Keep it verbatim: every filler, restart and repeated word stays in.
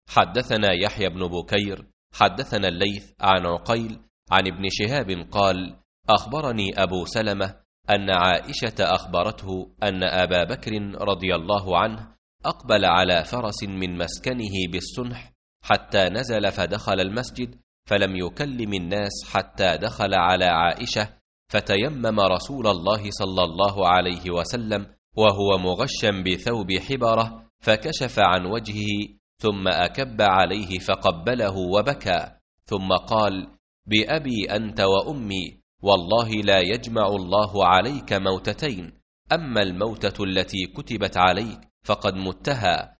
حدثنا يحيى بن بكير حدثنا الليث عن عقيل عن ابن شهاب قال: أخبرني أبو سلمة أن عائشة أخبرته أن أبا بكر رضي الله عنه أقبل على فرس من مسكنه بالسنح حتى نزل فدخل المسجد، فلم يكلم الناس حتى دخل على عائشة، فتيمم رسول الله صلى الله عليه وسلم وهو مغشا بثوب حبرة، فكشف عن وجهه ثم أكب عليه فقبله وبكى، ثم قال: بأبي أنت وأمي، والله لا يجمع الله عليك موتتين، أما الموتة التي كتبت عليك فقد متها،